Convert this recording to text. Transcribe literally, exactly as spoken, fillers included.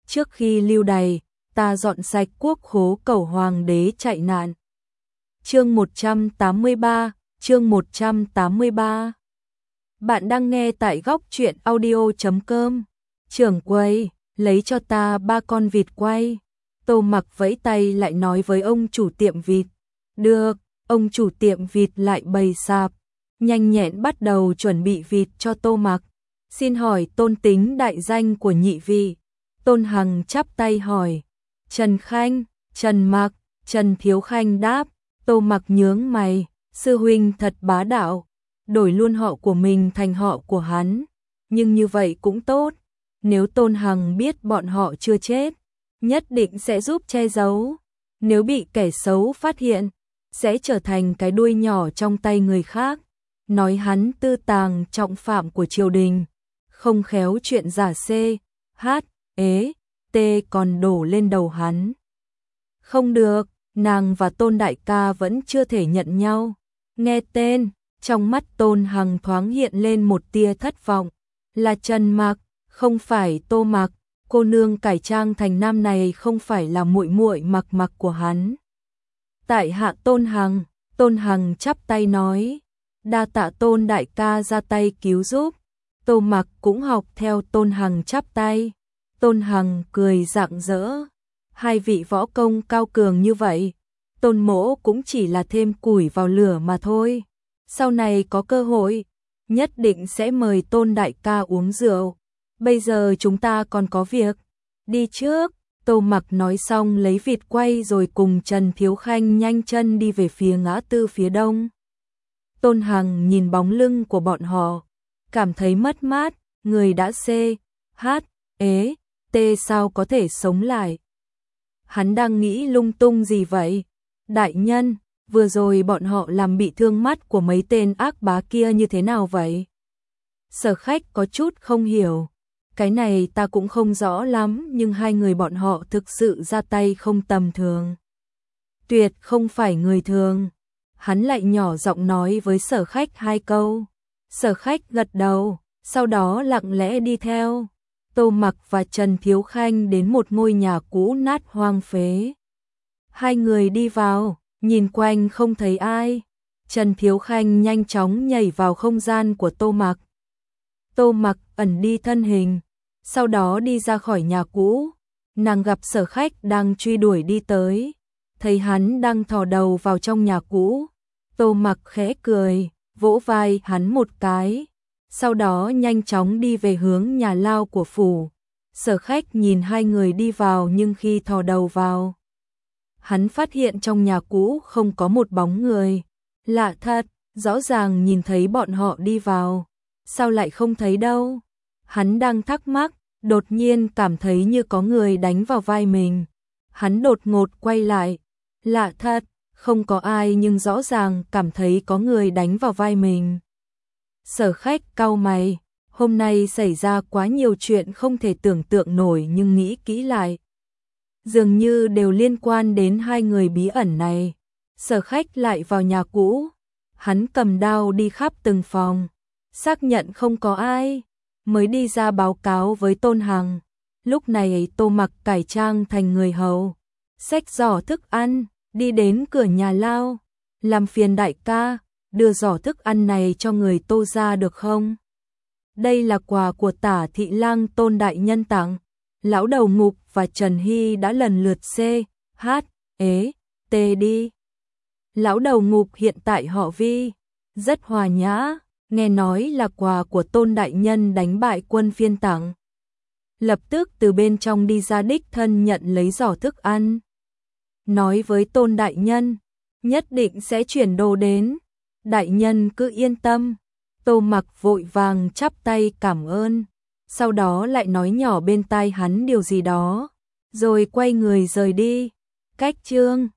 trước khi lưu đày, ta dọn sạch quốc khố cầu hoàng đế chạy nạn. Chương một trăm tám mươi ba, chương một trăm tám mươi ba. Bạn đang nghe tại góc truyện audio chấm com. Trưởng quầy, lấy cho ta ba con vịt quay. Tô Mặc vẫy tay lại nói với ông chủ tiệm vịt. Được, ông chủ tiệm vịt lại bày sạp, nhanh nhẹn bắt đầu chuẩn bị vịt cho Tô Mặc. Xin hỏi tôn tính đại danh của nhị vị. Tôn Hằng chắp tay hỏi. Trần Khanh, Trần Mặc. Trần Thiếu Khanh đáp. Tô Mặc nhướng mày, sư huynh thật bá đạo, đổi luôn họ của mình thành họ của hắn, nhưng như vậy cũng tốt, nếu Tôn Hằng biết bọn họ chưa chết, nhất định sẽ giúp che giấu, nếu bị kẻ xấu phát hiện, sẽ trở thành cái đuôi nhỏ trong tay người khác, nói hắn tư tàng trọng phạm của triều đình, không khéo chuyện giả C, H, ế, T còn đổ lên đầu hắn. Không được, nàng và Tôn đại ca vẫn chưa thể nhận nhau. Nghe tên, trong mắt Tôn Hằng thoáng hiện lên một tia thất vọng. Là Trần Mặc, không phải Tô Mặc, cô nương cải trang thành nam này không phải là muội muội Mặc Mặc của hắn. Tại hạ Tôn Hằng, Tôn Hằng chắp tay nói, đa tạ Tôn đại ca ra tay cứu giúp. Tô Mặc cũng học theo Tôn Hằng chắp tay. Tôn Hằng cười rạng rỡ. Hai vị võ công cao cường như vậy, Tôn mỗ cũng chỉ là thêm củi vào lửa mà thôi. Sau này có cơ hội, nhất định sẽ mời Tôn đại ca uống rượu. Bây giờ chúng ta còn có việc. Đi trước, Tô Mặc nói xong lấy vịt quay rồi cùng Trần Thiếu Khanh nhanh chân đi về phía ngã tư phía đông. Tôn Hằng nhìn bóng lưng của bọn họ, cảm thấy mất mát, người đã C, H, ế, T sao có thể sống lại. Hắn đang nghĩ lung tung gì vậy? Đại nhân, vừa rồi bọn họ làm bị thương mắt của mấy tên ác bá kia như thế nào vậy? Sở Khách có chút không hiểu. Cái này ta cũng không rõ lắm, nhưng hai người bọn họ thực sự ra tay không tầm thường. Tuyệt không phải người thường. Hắn lại nhỏ giọng nói với Sở Khách hai câu. Sở Khách gật đầu, sau đó lặng lẽ đi theo. Tô Mặc và Trần Thiếu Khanh đến một ngôi nhà cũ nát hoang phế. Hai người đi vào, nhìn quanh không thấy ai. Trần Thiếu Khanh nhanh chóng nhảy vào không gian của Tô Mặc. Tô Mặc ẩn đi thân hình, sau đó đi ra khỏi nhà cũ. Nàng gặp Sở Khách đang truy đuổi đi tới, thấy hắn đang thò đầu vào trong nhà cũ. Tô Mặc khẽ cười, vỗ vai hắn một cái. Sau đó nhanh chóng đi về hướng nhà lao của phủ. Sở Khách nhìn hai người đi vào nhưng khi thò đầu vào, hắn phát hiện trong nhà cũ không có một bóng người. Lạ thật, rõ ràng nhìn thấy bọn họ đi vào, sao lại không thấy đâu? Hắn đang thắc mắc, đột nhiên cảm thấy như có người đánh vào vai mình. Hắn đột ngột quay lại. Lạ thật, không có ai nhưng rõ ràng cảm thấy có người đánh vào vai mình. Sở Khách cau mày, hôm nay xảy ra quá nhiều chuyện không thể tưởng tượng nổi nhưng nghĩ kỹ lại, dường như đều liên quan đến hai người bí ẩn này. Sở Khách lại vào nhà cũ, hắn cầm đao đi khắp từng phòng, xác nhận không có ai, mới đi ra báo cáo với Tôn Hằng. Lúc này Tô Mặc cải trang thành người hầu, xách giỏ thức ăn, đi đến cửa nhà lao, làm phiền đại ca, đưa giỏ thức ăn này cho người Tô gia được không? Đây là quà của Tả thị lang Tôn đại nhân tặng. Lão đầu Ngục và Trần Hy đã lần lượt C, H, ế, T đi. Lão đầu Ngục hiện tại họ Vi, rất hòa nhã, nghe nói là quà của Tôn đại nhân đánh bại quân phiên tặng. Lập tức từ bên trong đi ra đích thân nhận lấy giỏ thức ăn. Nói với Tôn đại nhân, nhất định sẽ chuyển đồ đến. Đại nhân cứ yên tâm. Tô Mặc vội vàng chắp tay cảm ơn, sau đó lại nói nhỏ bên tai hắn điều gì đó, rồi quay người rời đi. Cách chương